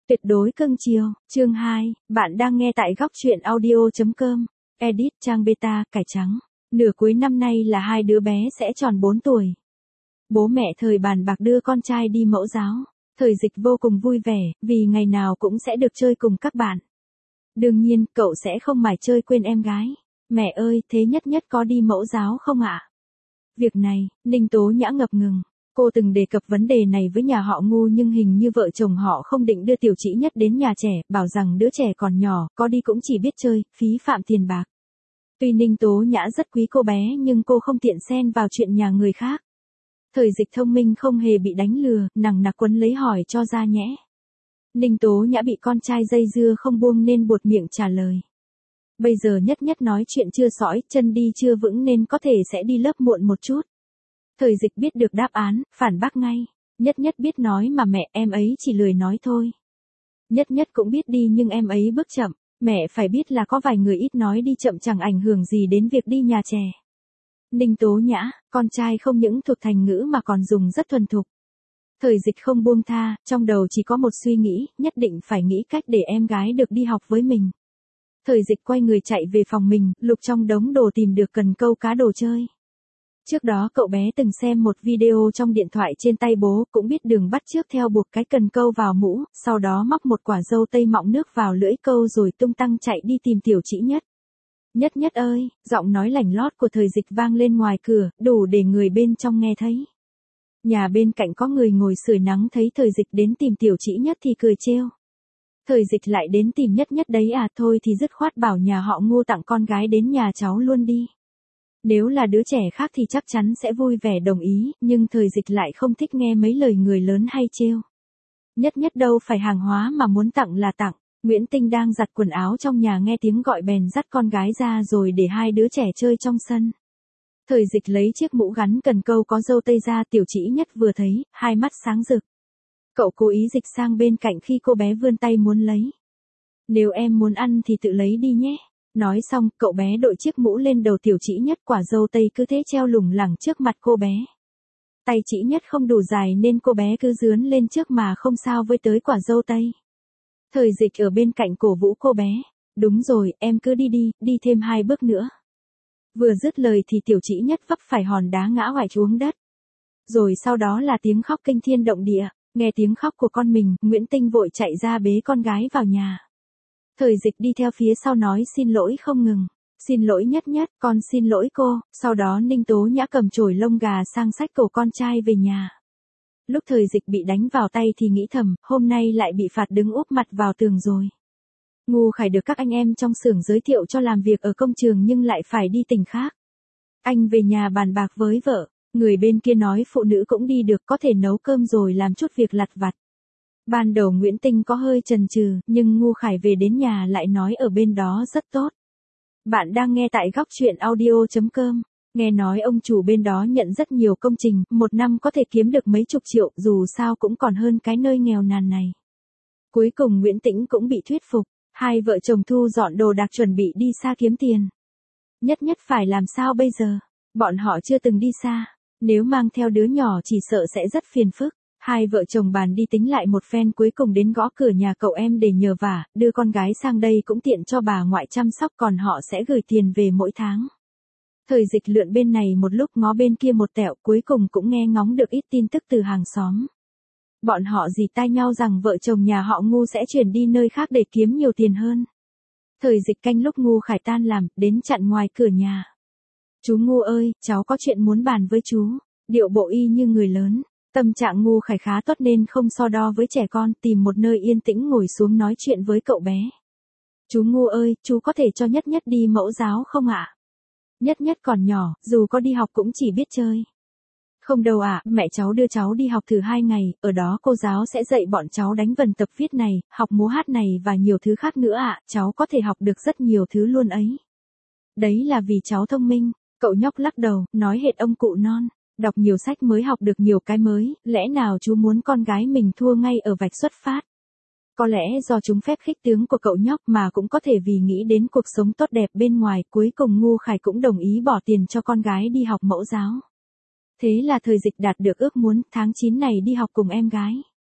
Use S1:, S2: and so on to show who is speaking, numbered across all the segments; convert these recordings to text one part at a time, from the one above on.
S1: Tuyệt đối cưng chiều, chương 2, bạn đang nghe tại góc truyện audio.com, edit trang beta, cải trắng. Nửa cuối năm nay là hai đứa bé sẽ tròn 4 tuổi. Bố mẹ thời bàn bạc đưa con trai đi mẫu giáo. Thời Dịch vô cùng vui vẻ, vì ngày nào cũng sẽ được chơi cùng các bạn. Đương nhiên, cậu sẽ không mải chơi quên em gái. Mẹ ơi, thế nhất nhất có đi mẫu giáo không ạ? Việc này, Ninh Tố Nhã ngập ngừng. Cô từng đề cập vấn đề này với nhà họ Ngu nhưng hình như vợ chồng họ không định đưa Tiểu Trĩ Nhất đến nhà trẻ, bảo rằng đứa trẻ còn nhỏ, có đi cũng chỉ biết chơi, phí phạm tiền bạc. Tuy Ninh Tố Nhã rất quý cô bé nhưng cô không tiện xen vào chuyện nhà người khác. Thời Dịch thông minh không hề bị đánh lừa, nằng nặc quấn lấy hỏi cho ra nhẽ. Ninh Tố Nhã bị con trai dây dưa không buông nên buột miệng trả lời. Bây giờ nhất nhất nói chuyện chưa sõi, chân đi chưa vững nên có thể sẽ đi lớp muộn một chút. Thời Dịch biết được đáp án, phản bác ngay. Nhất nhất biết nói mà mẹ, em ấy chỉ lười nói thôi. Nhất nhất cũng biết đi nhưng em ấy bước chậm. Mẹ phải biết là có vài người ít nói đi chậm chẳng ảnh hưởng gì đến việc đi nhà trẻ. Ninh Tố Nhã, con trai không những thuộc thành ngữ mà còn dùng rất thuần thục. Thời Dịch không buông tha, trong đầu chỉ có một suy nghĩ, nhất định phải nghĩ cách để em gái được đi học với mình. Thời Dịch quay người chạy về phòng mình, lục trong đống đồ tìm được cần câu cá đồ chơi. Trước đó cậu bé từng xem một video trong điện thoại trên tay bố, cũng biết đường bắt chước theo buộc cái cần câu vào mũ, sau đó móc một quả dâu tây mọng nước vào lưỡi câu rồi tung tăng chạy đi tìm Tiểu Trĩ Nhất. Nhất nhất ơi, giọng nói lảnh lót của Thời Dịch vang lên ngoài cửa, đủ để người bên trong nghe thấy. Nhà bên cạnh có người ngồi sưởi nắng thấy Thời Dịch đến tìm Tiểu Trĩ Nhất thì cười trêu. Thời Dịch lại đến tìm nhất nhất đấy à, thôi thì dứt khoát bảo nhà họ Ngu tặng con gái đến nhà cháu luôn đi. Nếu là đứa trẻ khác thì chắc chắn sẽ vui vẻ đồng ý, nhưng Thời Dịch lại không thích nghe mấy lời người lớn hay trêu. Nhất nhất đâu phải hàng hóa mà muốn tặng là tặng. Nguyễn Tinh đang giặt quần áo trong nhà nghe tiếng gọi bèn dắt con gái ra rồi để hai đứa trẻ chơi trong sân. Thời Dịch lấy chiếc mũ gắn cần câu có dâu tây ra, Tiểu Trĩ Nhất vừa thấy, hai mắt sáng rực. Cậu cố ý dịch sang bên cạnh khi cô bé vươn tay muốn lấy. Nếu em muốn ăn thì tự lấy đi nhé. Nói xong, cậu bé đội chiếc mũ lên đầu Tiểu Trĩ Nhất, quả dâu tây cứ thế treo lủng lẳng trước mặt cô bé. Tay Trĩ Nhất không đủ dài nên cô bé cứ dướn lên trước mà không sao với tới quả dâu tây. Thời Dịch ở bên cạnh cổ vũ cô bé. Đúng rồi, em cứ đi đi, đi thêm 2 bước nữa. Vừa dứt lời thì Tiểu Trĩ Nhất vấp phải hòn đá ngã oải xuống đất. Rồi sau đó là tiếng khóc kinh thiên động địa. Nghe tiếng khóc của con mình, Nguyễn Tinh vội chạy ra bế con gái vào nhà. Thời Dịch đi theo phía sau nói xin lỗi không ngừng. Xin lỗi nhất nhất, con xin lỗi cô. Sau đó Ninh Tố Nhã cầm chổi lông gà sang xách cổ con trai về nhà. Lúc Thời Dịch bị đánh vào tay thì nghĩ thầm, hôm nay lại bị phạt đứng úp mặt vào tường rồi. Ngu Khải được các anh em trong xưởng giới thiệu cho làm việc ở công trường nhưng lại phải đi tỉnh khác. Anh về nhà bàn bạc với vợ, người bên kia nói phụ nữ cũng đi được, có thể nấu cơm rồi làm chút việc lặt vặt. Ban đầu Nguyễn Tinh có hơi chần chừ, nhưng Ngu Khải về đến nhà lại nói ở bên đó rất tốt. Bạn đang nghe tại góc truyện audio.com. Nghe nói ông chủ bên đó nhận rất nhiều công trình, một năm có thể kiếm được mấy chục triệu, dù sao cũng còn hơn cái nơi nghèo nàn này. Cuối cùng Nguyễn Tĩnh cũng bị thuyết phục, hai vợ chồng thu dọn đồ đạc chuẩn bị đi xa kiếm tiền. Nhất nhất phải làm sao bây giờ? Bọn họ chưa từng đi xa, nếu mang theo đứa nhỏ chỉ sợ sẽ rất phiền phức. Hai vợ chồng bàn đi tính lại một phen, cuối cùng đến gõ cửa nhà cậu em để nhờ vả, đưa con gái sang đây cũng tiện cho bà ngoại chăm sóc, còn họ sẽ gửi tiền về mỗi tháng. Thời Dịch lượn bên này một lúc ngó bên kia một tẹo, cuối cùng cũng nghe ngóng được ít tin tức từ hàng xóm. Bọn họ dì tai nhau rằng vợ chồng nhà họ Ngu sẽ chuyển đi nơi khác để kiếm nhiều tiền hơn. Thời Dịch canh lúc Ngu Khải tan làm, đến chặn ngoài cửa nhà. Chú Ngu ơi, cháu có chuyện muốn bàn với chú. Điệu bộ y như người lớn. Tâm trạng Ngu Khải khá tốt nên không so đo với trẻ con, tìm một nơi yên tĩnh ngồi xuống nói chuyện với cậu bé. Chú Ngu ơi, chú có thể cho nhất nhất đi mẫu giáo không ạ? Nhất nhất còn nhỏ, dù có đi học cũng chỉ biết chơi. Không đâu ạ, mẹ cháu đưa cháu đi học thử 2 ngày, ở đó cô giáo sẽ dạy bọn cháu đánh vần tập viết này, học múa hát này và nhiều thứ khác nữa ạ, cháu có thể học được rất nhiều thứ luôn ấy. Đấy là vì cháu thông minh, cậu nhóc lắc đầu, nói hệt ông cụ non. Đọc nhiều sách mới học được nhiều cái mới, lẽ nào chú muốn con gái mình thua ngay ở vạch xuất phát? Có lẽ do chúng phép khích tướng của cậu nhóc mà cũng có thể vì nghĩ đến cuộc sống tốt đẹp bên ngoài, cuối cùng Ngu Khải cũng đồng ý bỏ tiền cho con gái đi học mẫu giáo. Thế là Thời Dịch đạt được ước muốn, tháng 9 này đi học cùng em gái.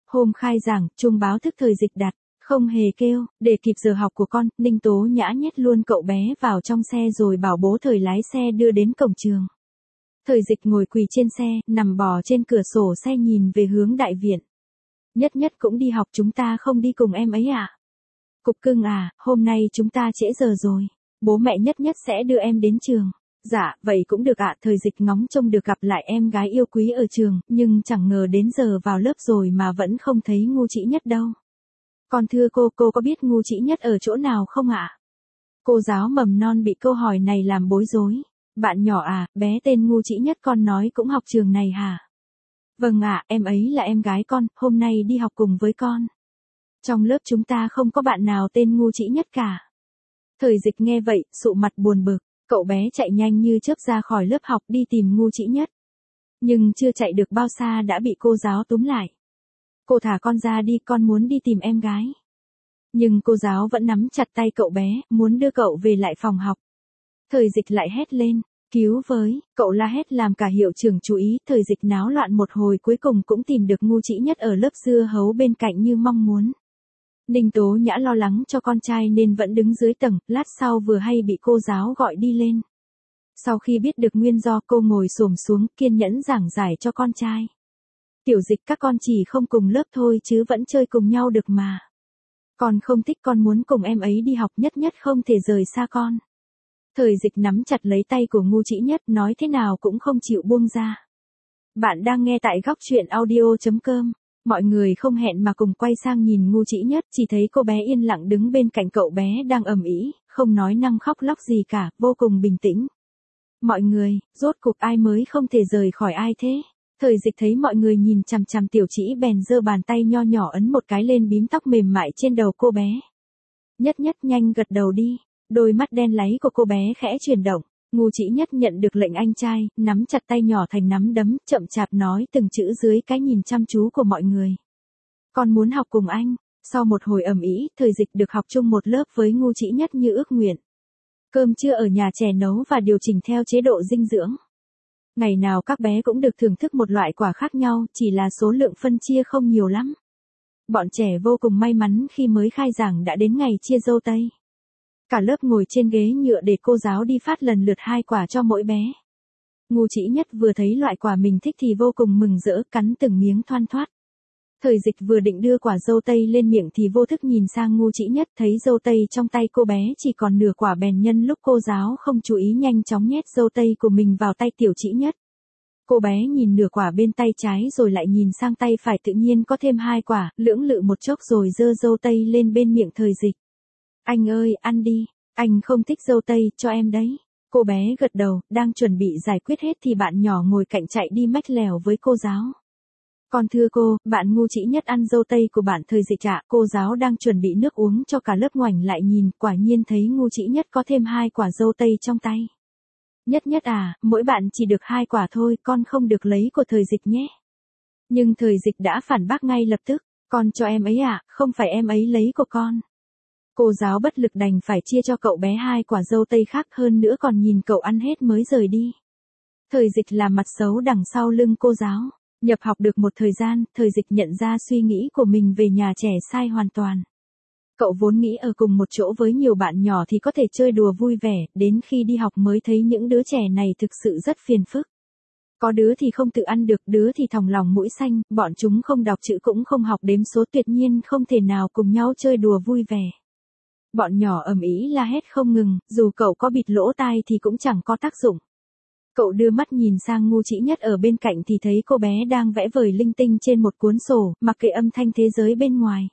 S1: Hôm khai giảng, chuông báo thức thời dịch đặt, không hề kêu, để kịp giờ học của con, Ninh Tố Nhã nhét luôn cậu bé vào trong xe rồi bảo bố thời lái xe đưa đến cổng trường. Thời dịch ngồi quỳ trên xe, nằm bò trên cửa sổ xe nhìn về hướng đại viện. Nhất Nhất cũng đi học, chúng ta không đi cùng em ấy à? Cục cưng à, hôm nay chúng ta trễ giờ rồi. Bố mẹ Nhất Nhất sẽ đưa em đến trường. Dạ, vậy cũng được ạ. Thời dịch ngóng trông được gặp lại em gái yêu quý ở trường, nhưng chẳng ngờ đến giờ vào lớp rồi mà vẫn không thấy Ngu Chỉ Nhất đâu. Con thưa cô có biết Ngu Chỉ Nhất ở chỗ nào không ạ? Cô giáo mầm non bị câu hỏi này làm bối rối. Bạn nhỏ à, bé tên Ngu Chỉ Nhất con nói cũng học trường này hả? Vâng ạ, em ấy là em gái con, hôm nay đi học cùng với con. Trong lớp chúng ta không có bạn nào tên Ngu Chỉ Nhất cả. Thời dịch nghe vậy, sụ mặt buồn bực, cậu bé chạy nhanh như chớp ra khỏi lớp học đi tìm Ngu Chỉ Nhất. Nhưng chưa chạy được bao xa đã bị cô giáo túm lại. Cô thả con ra đi, con muốn đi tìm em gái. Nhưng cô giáo vẫn nắm chặt tay cậu bé, muốn đưa cậu về lại phòng học. Thời dịch lại hét lên, cứu với, cậu la hét làm cả hiệu trưởng chú ý, thời dịch náo loạn một hồi cuối cùng cũng tìm được Ngu Chỉ Nhất ở lớp dưa hấu bên cạnh như mong muốn. Ninh Tố Nhã lo lắng cho con trai nên vẫn đứng dưới tầng, lát sau vừa hay bị cô giáo gọi đi lên. Sau khi biết được nguyên do cô ngồi xổm xuống kiên nhẫn giảng giải cho con trai. Tiểu dịch các con chỉ không cùng lớp thôi chứ vẫn chơi cùng nhau được mà. Con không thích, con muốn cùng em ấy đi học, Nhất Nhất không thể rời xa con. Thời dịch nắm chặt lấy tay của Ngu Chỉ Nhất nói thế nào cũng không chịu buông ra. Bạn đang nghe tại góc truyện audio.com. Mọi người không hẹn mà cùng quay sang nhìn Ngu Chỉ Nhất, chỉ thấy cô bé yên lặng đứng bên cạnh cậu bé đang ầm ĩ, không nói năng khóc lóc gì cả, vô cùng bình tĩnh. Mọi người, rốt cuộc ai mới không thể rời khỏi ai thế? Thời dịch thấy mọi người nhìn chằm chằm Tiểu Chỉ bèn giơ bàn tay nho nhỏ ấn một cái lên bím tóc mềm mại trên đầu cô bé. Nhất Nhất nhanh gật đầu đi. Đôi mắt đen láy của cô bé khẽ chuyển động. Ngu Chỉ Nhất nhận được lệnh anh trai, nắm chặt tay nhỏ thành nắm đấm, chậm chạp nói từng chữ dưới cái nhìn chăm chú của mọi người. Con muốn học cùng anh. Sau một hồi ầm ĩ, thời dịch được học chung một lớp với Ngu Chỉ Nhất như ước nguyện. Cơm trưa ở nhà trẻ nấu và điều chỉnh theo chế độ dinh dưỡng. Ngày nào các bé cũng được thưởng thức một loại quả khác nhau, chỉ là số lượng phân chia không nhiều lắm. Bọn trẻ vô cùng may mắn khi mới khai giảng đã đến ngày chia dâu tây. Cả lớp ngồi trên ghế nhựa để cô giáo đi phát lần lượt 2 quả cho mỗi bé. Ngu Chỉ Nhất vừa thấy loại quả mình thích thì vô cùng mừng rỡ, cắn từng miếng thoăn thoắt. Thời dịch vừa định đưa quả dâu tây lên miệng thì vô thức nhìn sang Ngu Chỉ Nhất, thấy dâu tây trong tay cô bé chỉ còn nửa quả bèn nhân lúc cô giáo không chú ý nhanh chóng nhét dâu tây của mình vào tay Tiểu Chỉ Nhất. Cô bé nhìn nửa quả bên tay trái rồi lại nhìn sang tay phải, tự nhiên có thêm 2 quả, lưỡng lự một chốc rồi giơ dâu tây lên bên miệng thời dịch. Anh ơi, ăn đi, anh không thích dâu tây, cho em đấy. Cô bé gật đầu, đang chuẩn bị giải quyết hết thì bạn nhỏ ngồi cạnh chạy đi mách lèo với cô giáo. Con thưa cô, bạn Ngu Chỉ Nhất ăn dâu tây của bạn thời dịch ạ. Cô giáo đang chuẩn bị nước uống cho cả lớp ngoảnh lại nhìn, quả nhiên thấy Ngu Chỉ Nhất có thêm 2 quả dâu tây trong tay. Nhất Nhất à, mỗi bạn chỉ được 2 quả thôi, con không được lấy của thời dịch nhé. Nhưng thời dịch đã phản bác ngay lập tức, con cho em ấy ạ, không phải em ấy lấy của con. Cô giáo bất lực đành phải chia cho cậu bé 2 quả dâu tây khác, hơn nữa còn nhìn cậu ăn hết mới rời đi. Thời dịch làm mặt xấu đằng sau lưng cô giáo. Nhập học được một thời gian, thời dịch nhận ra suy nghĩ của mình về nhà trẻ sai hoàn toàn. Cậu vốn nghĩ ở cùng một chỗ với nhiều bạn nhỏ thì có thể chơi đùa vui vẻ, đến khi đi học mới thấy những đứa trẻ này thực sự rất phiền phức. Có đứa thì không tự ăn được, đứa thì thòng lòng mũi xanh, bọn chúng không đọc chữ cũng không học đếm số, tuyệt nhiên không thể nào cùng nhau chơi đùa vui vẻ. Bọn nhỏ ầm ĩ la hét không ngừng, dù cậu có bịt lỗ tai thì cũng chẳng có tác dụng. Cậu đưa mắt nhìn sang Ngu Chỉ Nhất ở bên cạnh thì thấy cô bé đang vẽ vời linh tinh trên một cuốn sổ, mặc kệ âm thanh thế giới bên ngoài.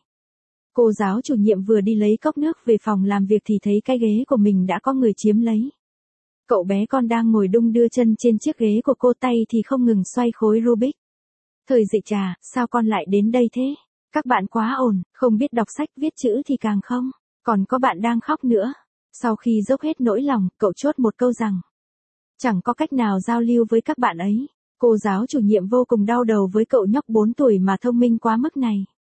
S1: Cô giáo chủ nhiệm vừa đi lấy cốc nước về phòng làm việc thì thấy cái ghế của mình đã có người chiếm lấy. Cậu bé con đang ngồi đung đưa chân trên chiếc ghế của cô, tay thì không ngừng xoay khối Rubik. Thời dịch à, sao con lại đến đây thế? Các bạn quá ồn, không biết đọc sách viết chữ thì càng không. Còn có bạn đang khóc nữa. Sau khi dốc hết nỗi lòng, cậu chốt một câu rằng chẳng có cách nào giao lưu với các bạn ấy. Cô giáo chủ nhiệm vô cùng đau đầu với cậu nhóc 4 tuổi mà thông minh quá mức này.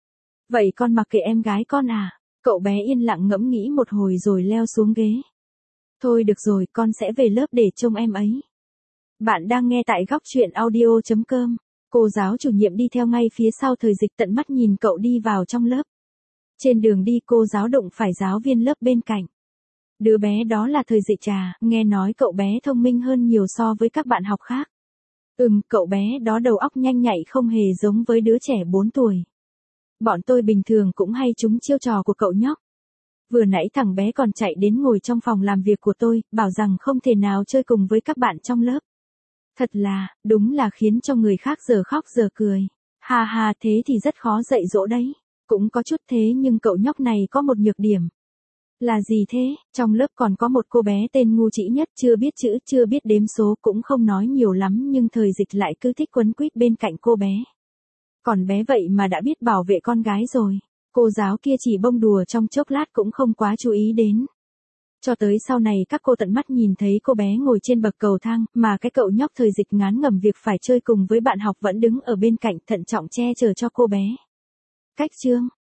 S1: Vậy con mặc kệ em gái con à? Cậu bé yên lặng ngẫm nghĩ một hồi rồi leo xuống ghế. Thôi được rồi, con sẽ về lớp để trông em ấy. Bạn đang nghe tại góc truyện audio.com. Cô giáo chủ nhiệm đi theo ngay phía sau Thời Dịch, tận mắt nhìn cậu đi vào trong lớp. Trên đường đi cô giáo đụng phải giáo viên lớp bên cạnh. Đứa bé đó là Thời Dịch à, nghe nói cậu bé thông minh hơn nhiều so với các bạn học khác. Cậu bé đó đầu óc nhanh nhạy không hề giống với đứa trẻ 4 tuổi. Bọn tôi bình thường cũng hay trúng chiêu trò của cậu nhóc. Vừa nãy thằng bé còn chạy đến ngồi trong phòng làm việc của tôi, bảo rằng không thể nào chơi cùng với các bạn trong lớp. Thật là, đúng là khiến cho người khác giờ khóc giờ cười. Ha ha, thế thì rất khó dạy dỗ đấy. Cũng có chút thế nhưng cậu nhóc này có một nhược điểm. Là gì thế? Trong lớp còn có một cô bé tên ngu trĩ nhất, chưa biết chữ, chưa biết đếm số, cũng không nói nhiều lắm nhưng Thời Dịch lại cứ thích quấn quýt bên cạnh cô bé. Còn bé vậy mà đã biết bảo vệ con gái rồi. Cô giáo kia chỉ bông đùa trong chốc lát cũng không quá chú ý đến. Cho tới sau này các cô tận mắt nhìn thấy cô bé ngồi trên bậc cầu thang, mà cái cậu nhóc Thời Dịch ngán ngẩm việc phải chơi cùng với bạn học vẫn đứng ở bên cạnh thận trọng che chở cho cô bé. Cách chương